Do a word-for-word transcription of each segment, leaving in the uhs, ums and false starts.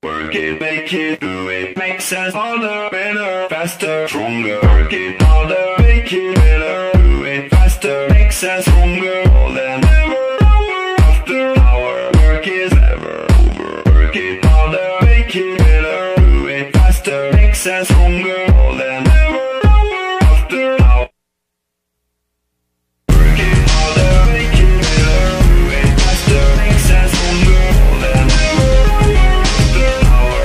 Work it, make it, do it, makes us harder, better, faster, stronger. Work it harder, make it better, do it faster, makes us stronger. More than ever, hour after hour, work is never over. Work it harder, make it better, do it faster, makes us stronger. More than ever, hour after hour. Work it harder, make it better, do it faster, makes us stronger. More than ever, hour after hour.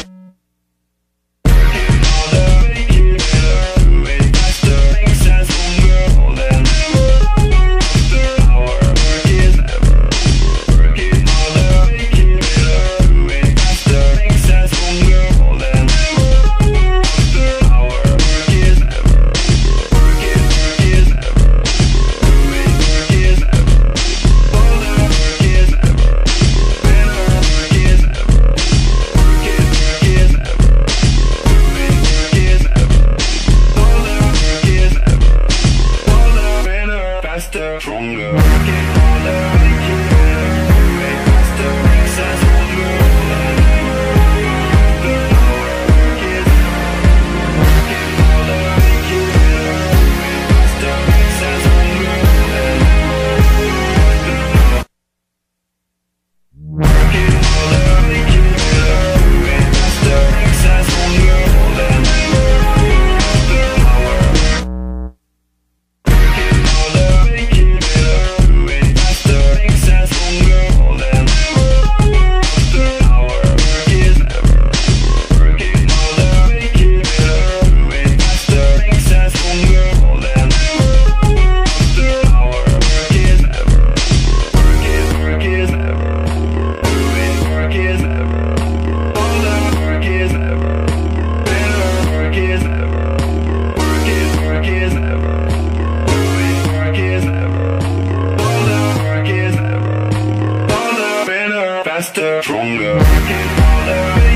Work it harder, make it better, do it faster, makes us stronger. More than ever, hour after hour. Work is never over. Work it harder, make it better, do it faster, makes us stronger. More than ever, hour after hour. Work is never over. Work it, work is never over. Do it, work is never over. Harder, work is never over. Better, work is never over. Work it, work is never over. Do it, work is never over. Harder, work is never over. Harder, better, faster, stronger. Work it harder, make it better, do it faster, makes us stronger. More than ever, hour after hour. Work is never over. Work it harder, make it better, do it faster, makes us stronger. More than ever, hour after hour. Work it harder, make it better, do it faster, makes us stronger. More than ever, hour after hour. Work it harder, make it better, do it faster, makes us stronger. More than ever, hour after hour. Work is never over. Work it harder, make it better, do it faster, makes us stronger. More than ever, hour after hour. Work is never over. Work it, work is never over. Do it, work is never over. Harder, work is never over. Better, work is never over. Work it, work is never over. Do it, work is never over. Harder, work is never over. Harder, better, faster, stronger. Work it harder.